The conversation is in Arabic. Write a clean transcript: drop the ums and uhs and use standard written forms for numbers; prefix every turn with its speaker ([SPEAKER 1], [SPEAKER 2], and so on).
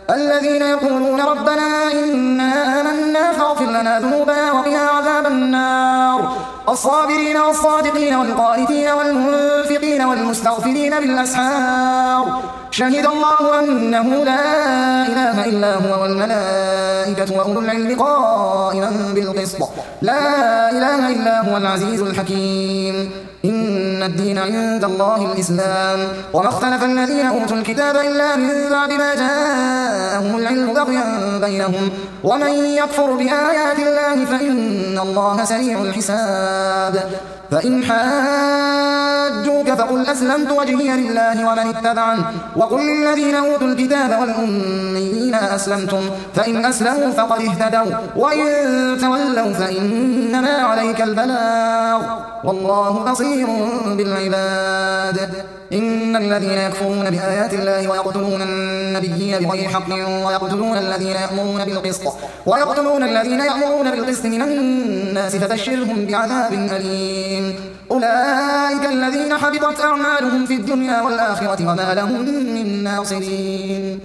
[SPEAKER 1] الذين يقولون ربنا إننا آمنا فاغفر لنا ذنوبنا وقنا عذاب النار الصابرين والصادقين والقانتين والمنفقين والمستغفرين بالأسحار شهد الله أنه لا إله إلا هو والملائكة وأولو العلم قائما بالقسط لا إله إلا هو العزيز الحكيم إن الدين عند الله الإسلام وما اختلف الذين أوتوا الكتاب إلا من بعد ما جاءهم العلم بغيا بينهم ومن يكفر بآيات الله فإن الله سريع الحساب فإن حاجوك فقل أسلمت وجهي لله ومن اتبعني وقل للذين أوتوا الكتاب والأميين أسلمتم فإن أسلموا فقد اهتدوا وإن تولوا فإنما عليك البلاغ والله بصير بالعباد إن الذين يكفرون بآيات الله ويقتلون النبيين بغير حق ويقتلون الذين يأمرون بالقسط من الناس فبشرهم بعذاب أليم أولئك الذين حبطت أعمالهم في الدنيا والآخرة وما لهم من ناصرين.